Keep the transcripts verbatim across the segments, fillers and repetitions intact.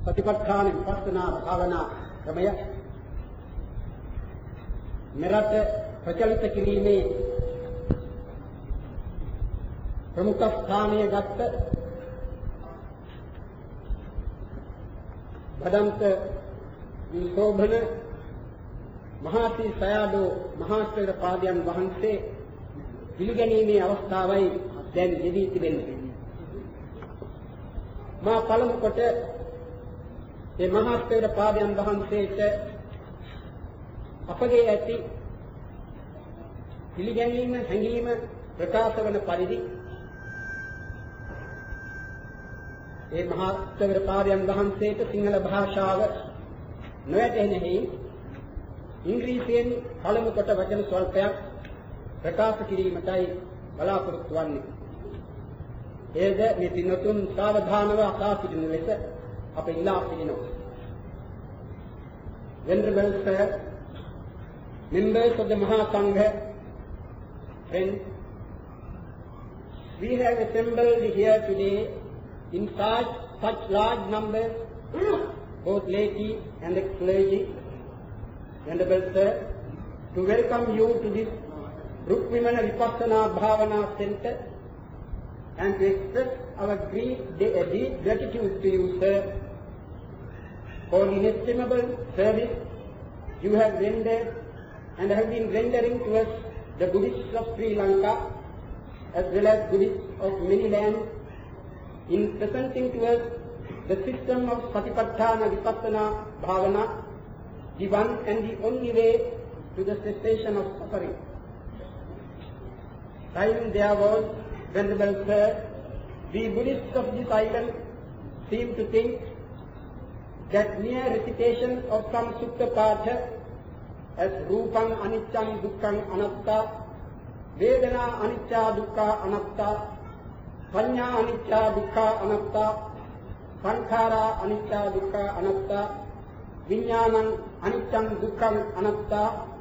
සතිපට්ඨාන විපස්සනා භාවනා ක්‍රමය මෙරට ප්‍රචලිත කිරීමේ ප්‍රමුඛ ස්ථානීය ගත්ත බදන්ත විශෝභන මහාසී සයාඩෝ මහාස්ත්‍ර පාදයන් වහන්සේ පිළිගැනීමේ අවස්ථාවයි දැන් යෙදී තිබෙන්නේ. මා පළමු කොට මේ මහාස්ත්‍ර පාදයන් වහන්සේට අපගේ ඇති පිළිගැනීම හැඟීම ප්‍රකාශ වන පරිදි ඒ මහාස්ත්‍ර පාදයන් වහන්සේට සිංහල භාෂාව නොයැටෙන හේයි ඉංග්‍රීසියෙන් පළමු කොට වචන ස්වල්පයක් ප්‍රකාශ කිරීමටයි බලාපොරොත්තු වන්නේ. එයද මේ පින්වතුන් සාවධානව අසා සිටින ලෙස අප ඉල්ලා සිටිනවා. Venerable Sir, members of the Mahasangha, friends, we have assembled here today in such, such large numbers, both laity and the clergy, Venerable Sir, to welcome you to this Rukmimana Vipassana Bhavana Center and to express our deep, deep gratitude to you, sir, for the inestimable service you have rendered and have been rendering to us, the Buddhists of Sri Lanka, as well as Buddhists of many lands, in presenting to us the system of Satipatthana Vipassana Bhavana, the one and the only way to the cessation of suffering. Time there was, Venerable Sir, the Buddhists of this island seem to think that mere recitation of some Sutta Patha as Rupam Anityam Dukkham Anatta, Vedana Anicca Dukkha Anatta, Panya Anicca Dukkha Anatta, Sankhara Anicca Dukkha Anatta, Viññānam Anityam Dukkham Anatta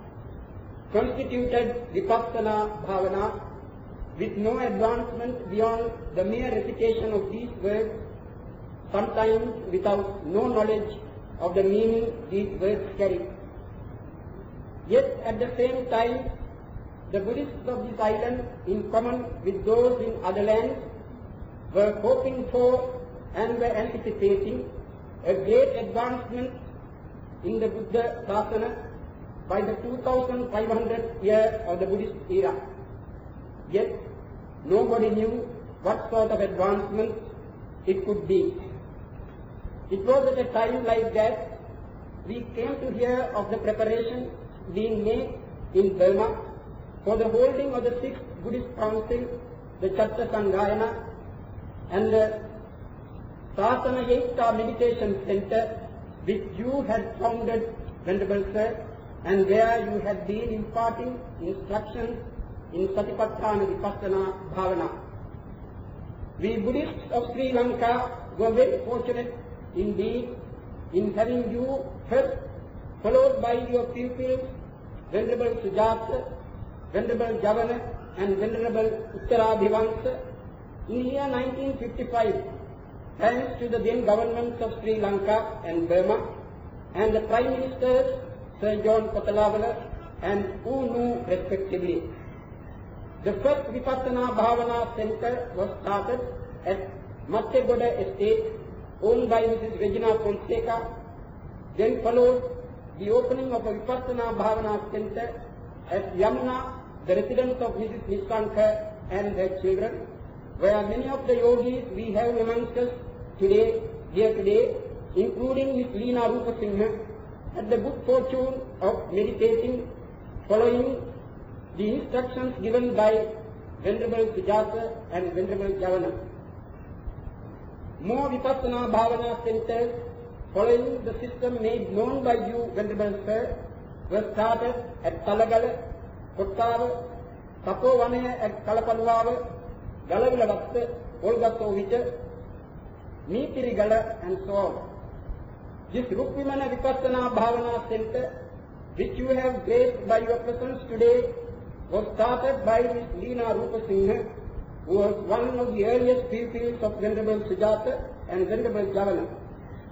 constituted Vipassana Bhavana with no advancement beyond the mere recitation of these words, sometimes without no knowledge of the meaning these words carry. Yet at the same time, the Buddhists of this island, in common with those in other lands, were hoping for and were anticipating a great advancement in the Buddha Sasana by the two thousand five hundred year of the Buddhist era. Yet nobody knew what sort of advancement it could be. It was at a time like that we came to hear of the preparations being made in Burma for the holding of the sixth Buddhist Council, the Chatta Sanghayana, and the Sasana Yekta Meditation Center, which you had founded, Venerable Sir, and where you had been imparting instructions in Satipatthana Vipassana Bhavana. We Buddhists of Sri Lanka were very fortunate indeed in having you first, followed by your pupils, Venerable Sujata, Venerable Javana, and Venerable Uttarabhivansa, in the year nineteen fifty-five, thanks to the then governments of Sri Lanka and Burma, and the Prime Ministers, Sir John Kotalawala and U N U respectively. The first Vipassana Bhavana Center was started at Mattegoda Estate, owned by Missus Regina Fonseca. Then followed the opening of a Vipassana Bhavana Center at Yamuna, the residence of Missus Nissanka and their children, where many of the yogis we have amongst us today, here today, including Miss Leena Rupasinghe, had the good fortune of meditating, following the instructions given by Venerable Sujata and Venerable Javana. More Vipassana Bhavana centers, following the system made known by you, Venerable Sir, were started at Talagala, Kottava, Tapowanaya at Kalapanuava, Galavilavatta, Olgasovicha, Meetirigala, and so on. This Rukmimana Vipassana Bhavana Center, which you have graced by your presence today, was started by Miss Leena Rupasinghe, who was one of the earliest pupils of Venerable Sujata and Venerable Javana.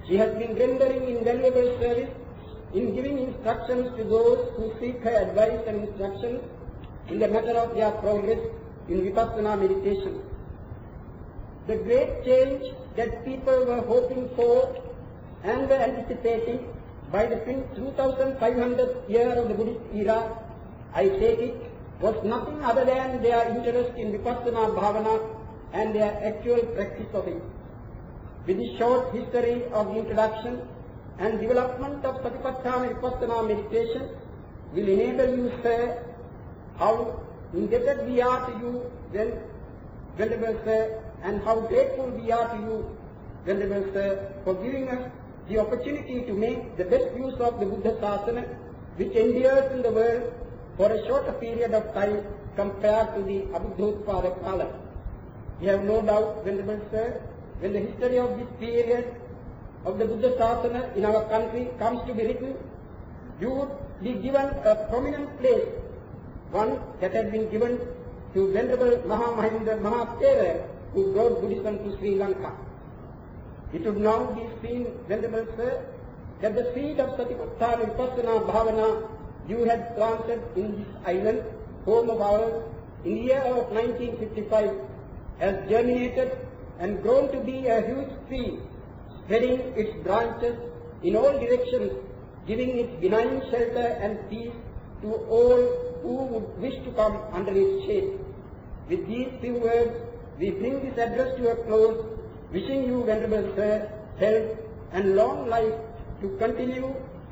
She has been rendering invaluable service in giving instructions to those who seek her advice and instructions in the matter of their progress in Vipassana meditation. The great change that people were hoping for and were anticipating by the two thousand five hundredth year of the Buddhist era, I take it, was nothing other than their interest in Vipassana Bhavana and their actual practice of it. With this short history of the introduction and development of Satipatthana Vipassana meditation will enable you, sir, how indebted we are to you, then, Venerable Sir, and how grateful we are to you, Venerable Sir, for giving us the opportunity to make the best use of the Buddha Sasana, which endures in the world for a shorter period of time compared to the Abhuddhotpada Kala. We have no doubt, Venerable Sir, when the history of this period of the Buddha Sasana in our country comes to be written, you would be given a prominent place, one that had been given to Venerable Mahamahinda Mahathera, who brought Buddhism to Sri Lanka. It would now be seen, Venerable Sir, that the seed of Satipatthana Vipassana Bhavana you had planted in this island, home of ours, in the year of nineteen fifty-five, has germinated and grown to be a huge tree, spreading its branches in all directions, giving it benign shelter and peace to all who would wish to come under its shade. With these few words, we bring this address to a close, wishing you, Venerable Sir, health and long life to continue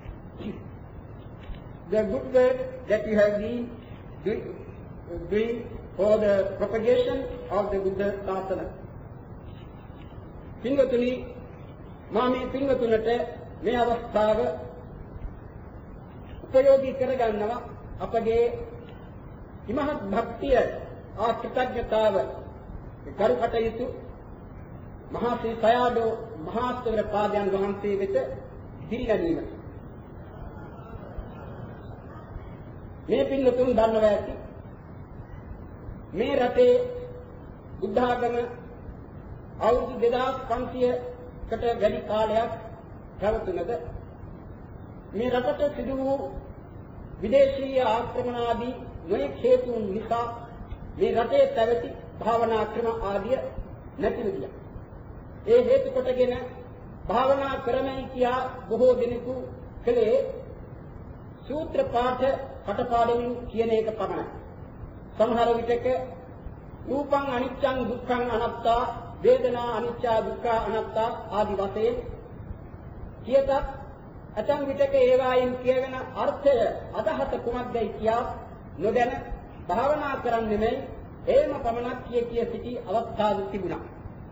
the good work that you have been doing for the propagation of the Buddha Sasana. පින්වතුනි, මා මේ පින්වතුනට මේ අවස්ථාව උපයෝගී කරගන්නවා අපගේ ඉමහත් භක්තිය ආ කෘතඥතාව කරු කටයුතු මහා ශ්‍රී සයාඩෝ මහාස්තවර පාදයන් වහන්සේ වෙත පිළිගැනීම. මේ පින්වතුන් දන්නවා ඇති මේ රටේ බුද්ධාගම අවුරුදු දෙදාස් පන්සියයකට වැඩි කාලයක් පැවතුනද මේ රටට සිදු වූ විදේශීය ආක්‍රමණාදී නොයෙක් හේතුන් නිසා මේ රටේ පැවති භාවනා ක්‍රම ආදිය නැතිව ගියා. ඒ හේතු කොටගෙන භාවනා ක්‍රමයි කියා බොහෝ දෙනෙකු කලේ සූත්‍ර පාඨ කටපාඩමින් කියන එක පමණයි. සමහර විටක රූපං අනිච්චං දුක්ඛං අනාත්තා වේදනා අනිච්චා දුක්ඛා අනාත්තා ආදි වශයෙන් කියත ඇතම් විටක ඒවායින් කියවෙන අර්ථය අදහස කුමක්දයි කියා නොදැන භාවනා කරන්නේ නෙමෙයි එහෙම පමණක් කිය කිය සිටි අවස්ථාවක් තිබුණා.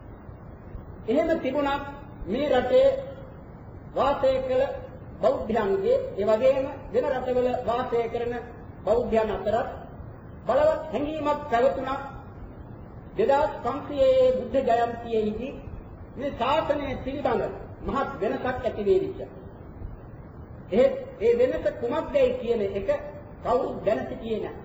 එහෙම තිබුණත් මේ රටේ වාසය කළ බෞද්ධයන්ගේ ඒ වගේම වෙන රටවල වාසය කරන බෞද්ධයන් අතරත් බලවත් හැඟීමක් පැවතුණා. දෙදාස් පන්සියයේ බුද්ධ ජයන්තියේදී මේ ශාසනය පිළිබඳ මහත් වෙනසක් ඇති වෙවිච්ච. ඒ ඒ වෙනස කුමක්දයි කියන එක කවුරුත් දැන සිටියේ නැහැ.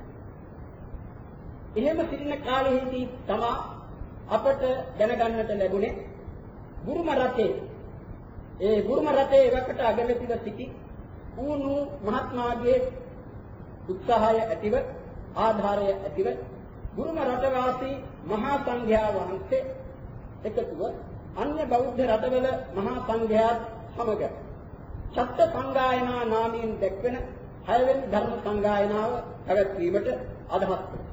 එහෙම සිටින කාලෙහිදී තමයි අපට දැනගන්නට ලැබුණේ බුරුම රටේ ඒ බුරුම රටේ එවකට අගමැතිව සිටි ඌණු මහත්මාගේ උත්සාහය ඇතිව ආධාරය ඇතිව බුරුම රටවාසී මහා සංඝයා වහන්සේ එකතුව අන්‍ය බෞද්ධ රටවල මහා සංඝයාත් සමග සත්‍ය සංගායනා නාමයෙන් දැක්වෙන හයවෙනි ධර්ම සංගායනාව පැවැත්වීමට අදහස් කළා.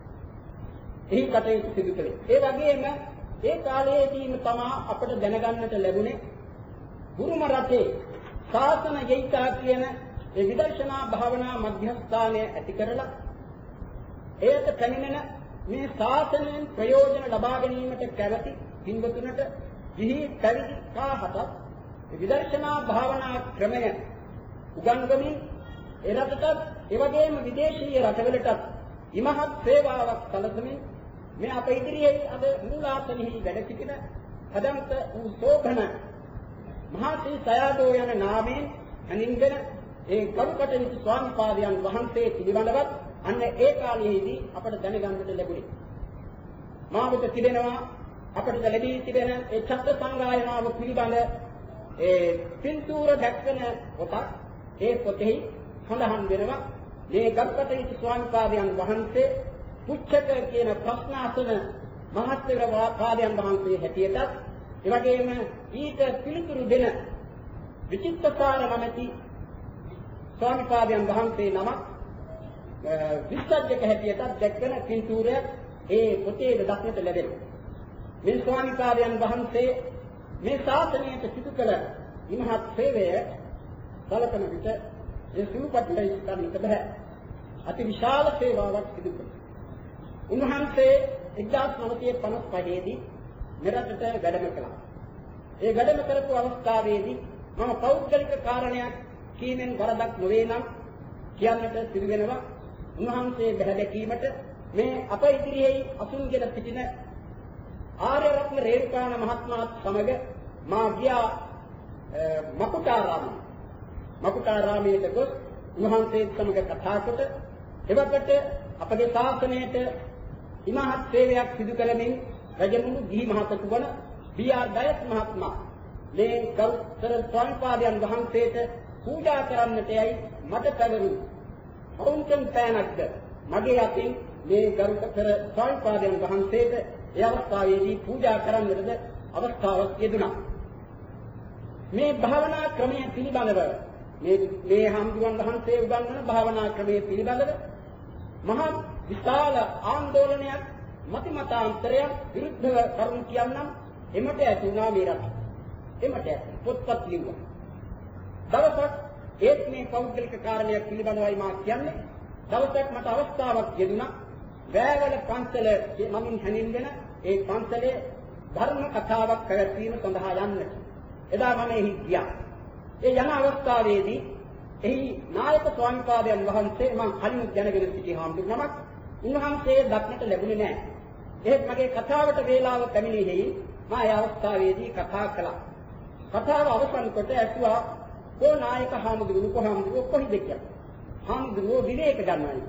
එහි කටයුතු සිදු කළේ. ඒ වගේම ඒ කාලයේදීම තමයි අපට දැනගන්නට ලැබුණේ බුරුම රටේ ශාසන යයිතා කියන ඒ විදර්ශනා භාවනා මධ්‍යස්ථානය ඇති කරලා ඒකට පැමිණෙන මේ ශාසනයෙන් ප්‍රයෝජන ලබා ගැනීමට කැමැති හින්දුතුනට විහි පැවිදි කාහට විදර්ශනා භාවනා ක්‍රමය උගන්වමින් ඒ රටට ඒ වගේම විදේශීය රටවලට ඉමහත් සේවාවක් සැලසමින් මේ අප ඉදිරියේ අද මූලාසනෙහි වැඩ සිටින හදන්ත වූ සෝභන මහා ශ්‍රී සයාදෝ යන නාමයෙන් අනින්දන ඒ කරුකටයුතු ස්වාමීපාදයන් වහන්සේ පිළිබඳවත් අන්න ඒ කාලයේදී අපට දැනගන්නට ලැබුණේ. මාවත තිබෙනවා අපට ලැබී තිබෙන ඒ චත්ත සංගායනාව පිළිබඳ ඒ පින්තූර දැක්වෙන පොතක් ඒ පොතෙහි සඳහන් වෙනවා මේ ගල්පතේ ස්වාමීපාදයන් වහන්සේ පුච්චක කියන ප්‍රශ්න අසන මහත්වර පාදයන් වහන්සේ හැටියටත් ඒ වගේම ඊට පිළිතුරු දෙන විචිත්තසාර නැමැති ස්වාමීපාදයන් වහන්සේ නමක් විස්සජ්ජක හැටියටත් දැක්වෙන පින්තූරයක් ඒ පොතේ දක්නට ලැබෙනවා. මේ ස්වාමීපාදයන් වහන්සේ මේ ශාසනයට සිදු කළ ඉමහත් සේවය සැලකන විට ඒ සුළුපටලයි කරන්නට බෑ. අති විශාල සේවාවක් සිදු කළා. උන්වහන්සේ එක්දාස් නවසිය පනස් පහේ දී මෙරටට වැඩම කළා. ඒ වැඩම කරපු අවස්ථාවේදී මම පෞද්ගලික කාරණයක් කීමෙන් වරදක් නොවේ නම් කියන්නට සිදු වෙනවා. උන්වහන්සේ බැහැදැකීමට මේ අප ඉදිරියේ අසුන්ගෙන සිටින ආර්ය රත්න රේරුකාණ මහත්මයාත් සමග මා ගියා මකුටාරාමයේ. මකුටාරාමයට ගොස් උන්වහන්සේත් සමග කතා කොට එවකට අපගේ ශාසනයට ඉමහත් සේවයක් සිදු කරමින් රජමුණු ගිහි මහතෙකු වන බී ආර් ඩයස් මහත්මයා මේ ගෞතම ස්වාමීපාදයන් වහන්සේට පූජා කරන්නට යයි මට පැවරුණු අවුන්කම් පෑනක්ද මගේ අතින් මේ ගෞතම ස්වාමීපාදයන් වහන්සේට ඒ අවස්ථාවේදී පූජා කරන්නටද අවස්ථාවක් යෙදුණා. මේ භාවනා ක්‍රමය පිළිබඳව මේ මේ හාමුදුරන් වහන්සේ උගන්වන භාවනා ක්‍රමය පිළිබඳව මහා විශාල ආందోලනයක් මතිමතාන්තරයක් විරුද්ධව කරුණු කියන්නම් එමට ඇතුණා මේ රට. එමට පොත්පත් ලිව්වා. දවසක් ඒත් මේ පෞද්ගලික කාරණයක් පිළිබඳවයි මා කියන්නේ. දවසක් මට අවස්ථාවක් ලැබුණා. වැවල පන්සල මමින් හැඳින්වෙන ඒ පන්සලේ ධර්ම කතාවක් පැවැත්වීම සඳහා යන්නට. එදා මම එහි ගියා. ඒ යන අවස්ථාවේදී එහි නායක ස්වාමීපාදයන් වහන්සේ මම කලින් දැනගෙන සිටි හාමුදුරු නමක් උන්වහන්සේ දක්නට ලැබුණේ නැහැ. ඒත් මගේ කතාවට වේලාව පැමිණෙහි මා ඒ අවස්ථාවේදී කතා කළා. කතාව අවසන් කොට ඇසුවා "කො නායක හාමුදුරුවෝ කොහාමුදුරුවෝ කොහිද කියලා?" හාමුදුරුවෝ විවේක ගන්නවායි.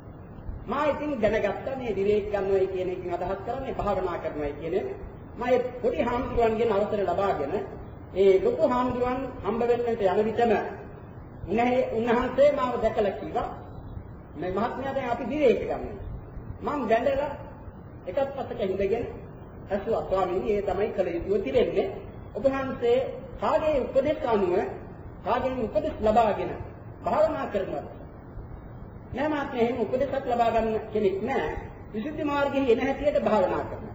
මා ඉතින් දැනගත්තා මේ විවේක ගන්නවයි කියන එකෙන් අදහස් කරන්නේ භාවනා කරනවායි කියන එක. මම ඒ පොඩි හාමුදුරුවන්ගෙන් අවසර ලබාගෙන ඒ ලොකු හාමුදුරුවන් හම්බ වෙන්නට යන විටම උන්වහන්සේ මාව දැකලා කිව්වා මේ මහත්මයා දැන් අපි විවේක ගන්නවා. මම දැඬලා එකත් පස්සක හිඳගෙන ඇසුවා ස්වාමීනි ඒ තමයි කල යුතුව තිරෙන්නේ. ඔබ වහන්සේ කාගේ උපදෙස් අනුව කාගෙන් උපදෙස් ලබාගෙන භාවනා කරනවා. නෑ මාත්මේ එහෙම උපදෙසක් ලබා ගන්න කෙනෙක් නෑ. විසුද්ධි මාර්ගයේ එන හැටියට භාවනා කරනවා.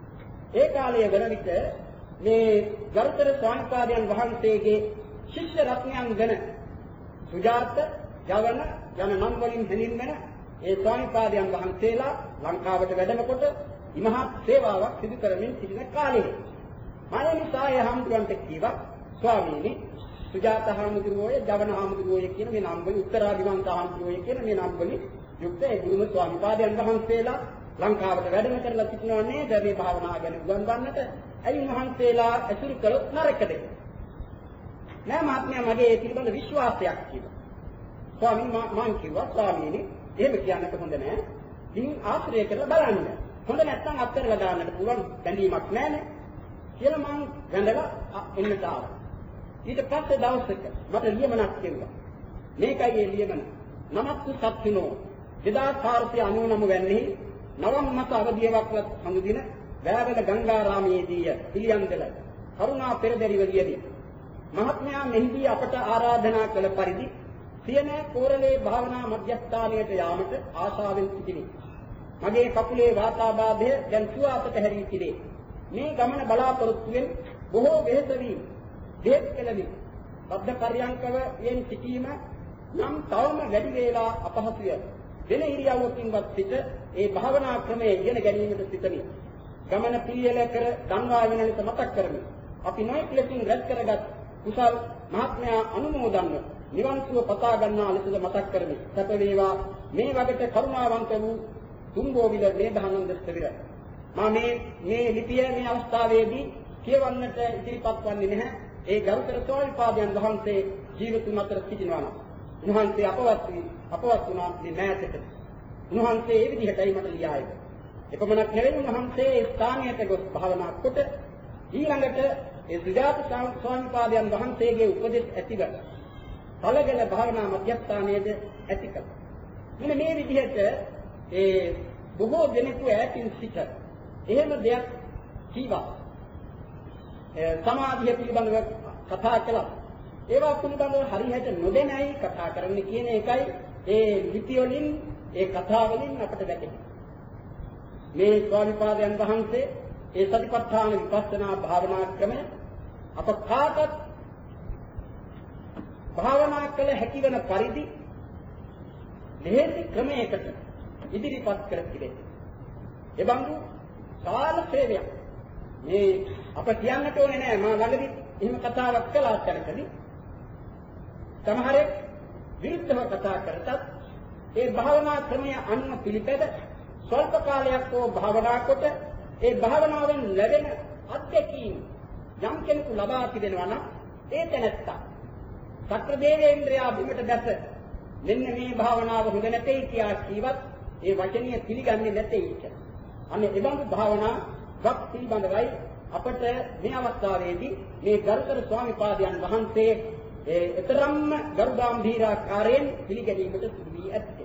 ඒ කාලයේ වන විට මේ ගරුතර ස්වාමීපාදයන් වහන්සේගේ ශිෂ්‍ය රත්නයන් වෙන සුජාත යවන යන නම් වලින් හැඳින්වෙන ඒ ස්වාමීපාදයන් වහන්සේලා ලංකාවට වැඩම කොට ඉමහත් සේවාවක් සිදු කරමින් සිටින කාලයේ මම නිසා ඒ හාමුදුරන්ට කිව්වා ස්වාමීනි සුජාත හාමුදුරුවෝය ජවන හාමුදුරුවෝය කියන මේ නම් වලින් උත්තරාදිවංශ හාමුදුරුවෝය කියන මේ නම් වලින් යුක්ත ඒ ගුරුම ස්වාමීපාදයන් වහන්සේලා ලංකාවට වැඩම කරලා සිටිනවා නේද මේ භාවනා ගැන උගන්වන්නට. ඇයි වහන්සේලා ඇසුරු කළොත් නරකද? නෑ මහත්මයා මගේ ඒ පිළිබඳ විශ්වාසයක් කියලා. ස්වාමීන් මම කිව්වා ස්වාමීනි එහෙම කියන්නට හොඳ නෑ. දින් ආශ්‍රය කරලා බලන්න. හොඳ නැත්නම් අත්හැරලා දාන්නට පුළුවන් බැඳීමක් නෑනේ. කියලා මම වැඳලා එන්නට ආවා. ඊට පස්සේ දවසක මට ලියමනක් කිව්වා. මේකයි ඒ ලියමන. නමස්තු සත්තුනෝ දෙදාස් හාරසිය අනූනව වෙන්නේ නවම් මස අවදියවක්වත් හඳුදින වැවල ගංගාරාමයේදී පිළියම්දල කරුණා පෙරදරිවලියදී මහත්මයා මෙහිදී අපට ආරාධනා කළ පරිදි සියන කෝරළේ භාවනා මධ්‍යස්ථානයට යාමට ආශාවෙන් සිටිනේ. මගේ කකුලේ වාතාබාධය දැන් සුවාපත හැරී සිටේ. මේ ගමන බලාපොරොත්තුෙන් බොහෝ වෙහෙස වී දෙත් කෙලවි බද්ධ පර්යංකව යෙන් සිටීම නම් තවම වැඩි වේලා අපහසුය. වෙන ඉරියව්වකින්වත් සිට ඒ භාවනා ක්‍රමයේ ඉගෙන ගැනීමට සිටමි. ගමන පිළියෙල කර දන්වා වෙන ලෙස මතක් කරමි. අපි නොයෙක් ලෙසින් රැස් කරගත් කුසල් මහත්මයා අනුමෝදන්ව නිවන් සුව පතා ගන්නා ලෙසද මතක් කරමි. සැප වේවා මේ වගට කරුණාවන්ත වූ තුම්බෝවිල මේධානන්ද ස්තවිර. මා මේ මේ ලිපිය මේ අවස්ථාවේදී කියවන්නට ඉදිරිපත් වන්නේ නැහැ. ඒ ගෞතම ස්වාමීපාදයන් වහන්සේ ජීවිතුන් අතර සිටිනවා නම් උන්වහන්සේ අපවත් වී අපවත් වුණා මේ මෑතට. උන්වහන්සේ ඒ විදිහටයි මට ලියායක. එපමණක් නෙවෙයි උන්වහන්සේ ස්ථානයට ගොස් භාවනා කොට ඊළඟට ඒ සුජාත ස්වාමීපාදයන් වහන්සේගේ උපදෙස් ඇතිව කලගල භාවනා මධ්‍යස්ථානයේද ඇති කළා. මෙන්න මේ විදිහට ඒ බොහෝ දෙනෙකු ඈතින් සිට එහෙම දෙයක් කීවා. සමාධිය පිළිබඳව කතා කළා. ඒවා පිළිබඳව හරියට නොදැනයි කතා කරන්න කියන එකයි ඒ ලිපි වලින් ඒ කතා වලින් අපට වැටහෙන්නේ. මේ ස්වාමීපාදයන් වහන්සේ ඒ සතිපට්ඨාන විපස්සනා භාවනා ක්‍රමය අප කාටත් භාවනා කළ හැකි වෙන පරිදි ලෙහෙසි ක්‍රමයකට ඉදිරිපත් කර තිබෙනවා. ඒ බඳු සාල සේවයක් මේ අප කියන්නට ඕනේ නෑ. මා ළඟදී එහෙම කතාවක් කළා තැනකදී සමහරෙක් විරුද්ධව කතා කරතත් ඒ භාවනා ක්‍රමය අනුව පිළිපැද ස්වල්ප කාලයක් හෝ භාවනා කොට ඒ භාවනාවෙන් ලැබෙන අත්දැකීම් යම් කෙනෙකු ලබා තිබෙනවා නම් ඒ තැනත්තා සක්‍ර දේවේන්ද්‍රයා බිමට දැස මෙන්න මේ භාවනාව හොඳ නැtei කියා කීවත් ඒ වචනීය පිළිගන්නේ නැtei කියලා. අන්න ඒ බඳු භාවනා වක් පිළිබඳවයි අපට මේ අවස්ථාවේදී මේ ගරුතර ස්වාමීපාදයන් වහන්සේ ඒ තරම්ම ගරුගාම්භීරාකාරයෙන් පිළිගැනීමට සිදු වී ඇත්තේ.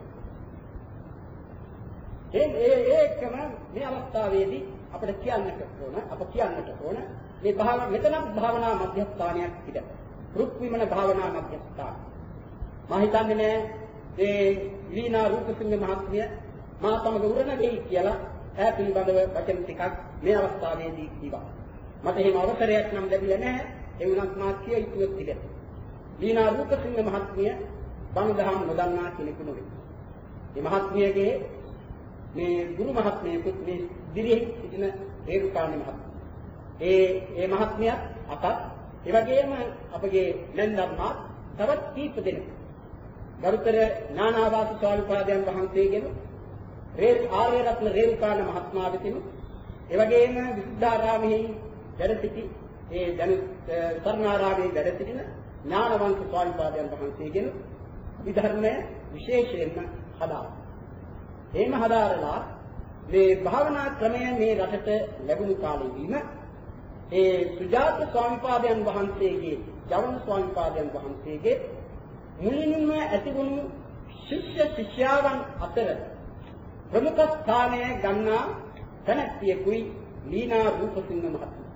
ඒ ඒ ඒකම මේ අවස්ථාවේදී අපිට කියන්නට ඕන අප කියන්නට ඕන මේ භාවනා මෙතන භාවනා මධ්‍යස්ථානයක් පිට. රුක් විමන භාවනා මධ්‍යස්ථාන. මා හිතන්නේ නෑ ඒ ලීනා රූපසිංහ මහත්මිය මා සමග උරණ වෙයි කියලා ඈ පිළිබඳව වචන ටිකක් මේ අවස්ථාවේදී කිව්වා. මට එහෙම අවසරයක් නම් ලැබිලා නැහැ. ඒ වුණත් මා කිය යුතුව තිබෙනවා. ලීනා රූපසිංහ මහත්මිය බණ දහම් නොදන්නා කෙනෙකු නෙවෙයි. මේ මහත්මියගේ මේ ගුරු මහත්මියකුත් මේ දිරියෙහි සිටින රේරුකාණේ මහත්මිය. ඒ ඒ මහත්මියත් අපත් ඒ වගේම අපගේ නැන්දම්මා තවත් කීප දෙනෙක් ගරුතර ඥානාවාස ස්වාමීපාදයන් වහන්සේගෙන රේ ආර්ය රත්න රේරුකාණ මහත්මයා වෙතිනු ඒ වගේම විසුද්ධාරාමෙහි වැඩ සිටි ඒ දැන් සරණාරාමයේ වැඩ සිටින ඥානවන්ත ස්වාමීපාදයන් වහන්සේගෙන විධර්මය විශේෂයෙන්ම හදා. එහෙම හදාරලා මේ භාවනා ක්‍රමය මේ රටට ලැබුණු කාලෙදීම ඒ සුජාත ස්වාමීපාදයන් වහන්සේගේ ජවන ස්වාමීපාදයන් වහන්සේගේ මුලින්ම ඇතිවුණු ශිෂ්‍ය ශිෂ්‍යාවන් අතර ප්‍රමුඛ ස්ථානය ගන්නා තැනැත්තියකුයි ලීනා රූපසිංහ මහත්මිය.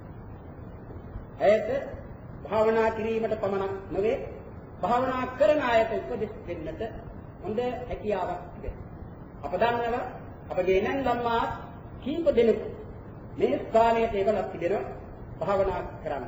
ඇයට භාවනා කිරීමට පමණක් නොවේ භාවනා කරන අයට උපදෙස් දෙන්නට හොඳ හැකියාවක් තිබෙනවා. අප දන්නවා අපගේ නැන්දම්මා කීප දෙනෙකු මේ ස්ථානයට එවලක් තිබෙනවා භාවනා කරන්න.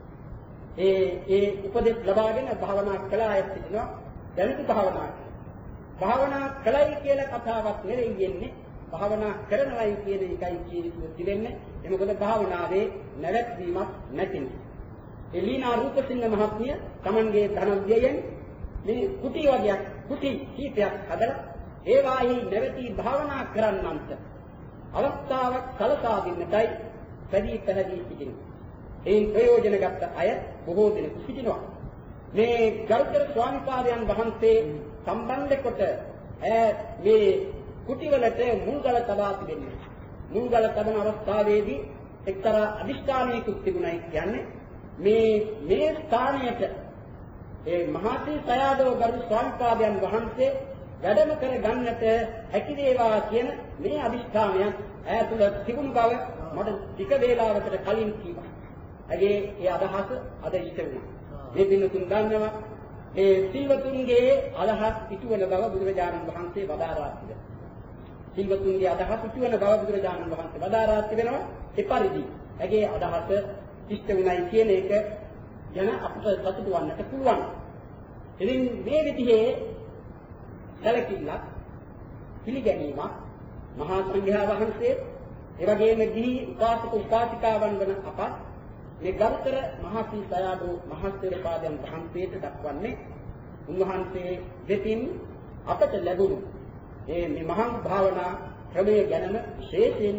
ඒ ඒ උපදෙස් ලබාගෙන භාවනා කළ අය සිටිනවා. දැනුත් භාවනා භාවනා කළයි කියලා කතාවක් නෙවෙයි යන්නේ. භාවනා කරනවායි කියන එකයි කියන්නේ තිබෙන්නේ. ඒ මොකද භාවනාවේ නැවැත්වීමක් නැති නිසා. එලීනා රූපසිංහ මහත්මිය Tamanගේ ධනව්‍යයෙන් මේ කුටි වර්ගයක් කුටි කීපයක් හදලා ඒ වාහි නැවති භාවනා කරන්නන්ට අවස්ථාවක් සලසා දෙන්නටයි පැදී පැහැදී සිටිනවා. ඒ ප්‍රයෝජන ගත්ත අය බොහෝ දෙනෙකු සිටිනවා. මේ ගරුතර ස්වාමීපාදයන් වහන්සේ සම්බන්ධ කොට ඈ මේ කුටිවලට මුල්ගල තබා තිබෙනවා. මුල්ගල තබන අවස්ථාවේදී එක්තරා අදිෂ්ඨානයකුත් තිබුණයි කියන්නේ මේ මේ ස්ථානයට ඒ මහාසී සයාදව ගරු ස්වාමීපාදයන් වහන්සේ වැඩම කර ගන්නට හැකි වේවා කියන මේ අදිෂ්ඨානය ඈතුල තිබුණු බව මට ටික වේලාවකට කලින් කිව්වා. ඇගේ ඒ අදහස අද ඉෂ්ට වුණා. මේ පින්තුන් දන්නවා ඒ සිල්වතුන්ගේ අදහස් ඉටුවන බව බුදුරජාණන් වහන්සේ වදාරා තිබෙනවා. සිල්වතුන්ගේ අදහස් ඉටුවන බව බුදුරජාණන් වහන්සේ වදාරා තිබෙනවා. ඒ පරිදි ඇගේ අදහස ඉෂ්ට වුණයි කියන එක යන අපට සතුටු වන්නට පුළුවන්. ඉතින් මේ විදිහේ සැලකිල්ලක් පිළිගැනීමක් මහා සංඝයා වහන්සේ ඒ වගේම ගිහි උපාසක උපාසිකාවන් වන අප මේ ගරුතර මහසී සයාදෝ මහස්තේරපාදයන් වහන්සේට දක්වන්නේ උන්වහන්සේ දෙතින් අපට ලැබුණු මේ මේ මහා භාවනා ක්‍රමය ගැනම විශේෂයෙන්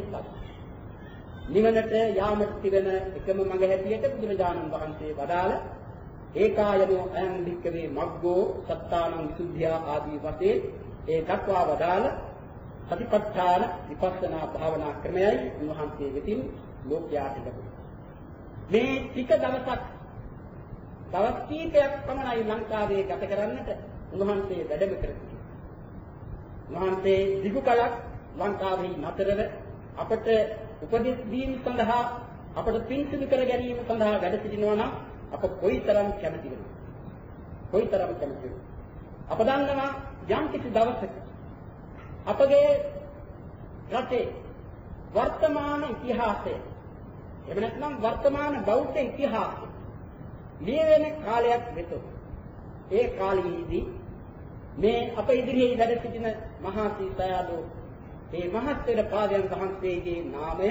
නිවනට යාමට තිබෙන එකම මඟ හැටියට බුදුරජාණන් වහන්සේ වදාළ ඒකායනෝ අයං වික්කවේ මග්ගෝ සත්තානං විසුද්ධියා ආදී වශයෙන් ඒ දක්වා වදාළ සතිපට්ඨාන විපස්සනා භාවනා ක්‍රමයයි උන්වහන්සේ වෙතින් ලෝකයාට ලැබුණා. මේ ටික දවසක් දවස් කීපයක් පමණයි ලංකාවේ ගත කරන්නට උන්වහන්සේ වැඩම කර සිටියේ. උන්වහන්සේ දිගු කලක් ලංකාවේ නතරව අපට උපදෙස් දීම සඳහා අපට පින් සිදු කර ගැනීම සඳහා වැඩ සිටිනවා නම් අප කොයිතරම් කැමති වෙනවද? කොයිතරම් කැමති වෙනවද? අප දන්නවා යම් කිසි දවසක අපගේ රටේ වර්තමාන ඉතිහාසය එහෙම නැත්නම් වර්තමාන බෞද්ධ ඉතිහාසය ලියවෙන කාලයක් වෙතොත් ඒ කාලයේදී මේ අප ඉදිරියේ වැඩ සිටින මහා සීසයාදෝ මේ මහත්තර පාදයන් වහන්සේගේ නාමය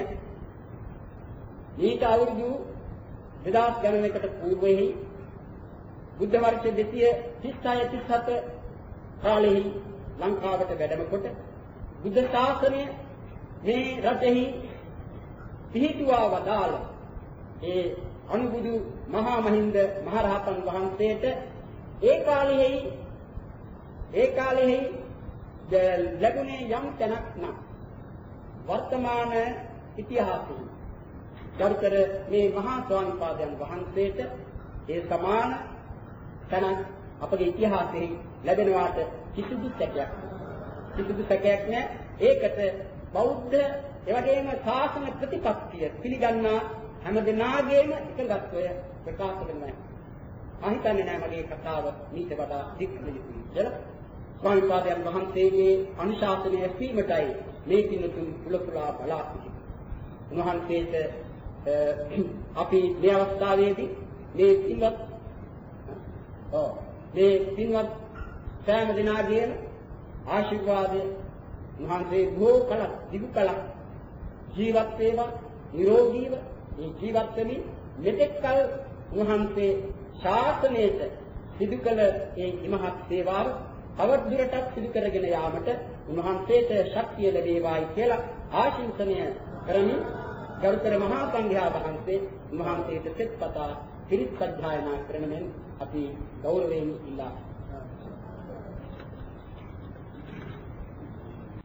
ඊට අවුරුදු දෙදාස් ගණනකට పూర్වයේ බුද්ධ වර්ෂ දෙසිය තිස් හය තිස් හත කාලෙහි ලංකාවට වැඩම කොට බුද්ධ ශාසනය මේ රටෙහි පිහිටුවා වදාළ ඒ අනුබුදු මහා මහින්ද මහරහතන් වහන්සේට ඒ කාලෙහි ඒ කාලෙහි ලැබුණේ යම් තැනක් නම් වර්තමාන ඉතිහාසයේ ගරුතර මේ මහා ස්වාමීපාදයන් වහන්සේට ඒ සමාන තැනක් අපගේ ඉතිහාසයේ ලැබෙනවාට කිසිදු සැකයක් කිසිදු සැකයක් නැහැ. ඒකට බෞද්ධ එවැගේම ශාසන ප්‍රතිපත්තිය පිළිගන්නා හැම දෙනාගේම එකඟත්වය ප්‍රකාශ වෙනවා. මම හිතන්නේ නැහැ මගේ කතාව ඊට වඩා දික්කමිලි කියලා. ස්වාමීපාදයන් වහන්සේගේ අනුශාසනය ඇසීමටයි මේ පින්තුන් පුලපුලා බලා සිටින්නේ. උන්වහන්සේට අපි මේ අවස්ථාවේදී මේ පින්වත් ඔව් මේ පින්වත් සෑම දිනාගේම ආශිර්වාදය උන්වහන්සේ බොහෝ කලක් දිගු කලක් ජීවත් වේවා නිරෝගීව මේ ජීවත් වෙමින් මෙතෙක් කල උන්වහන්සේ ශාසනයට සිදු කළ ඒ ඉමහත් සේවාව අවද්දුරටත් සිදු කරගෙන යාමට උන්වහන්සේට ශක්තිය ලැබේවායි කියලා ආශිංසනය කරමින් ගරුතර මහා සංඝයා වහන්සේ උන්වහන්සේට සෙත්පතා පිරිත් සජ්ජායනා කරමින් අපි ගෞරවයෙන් ඉල්ලා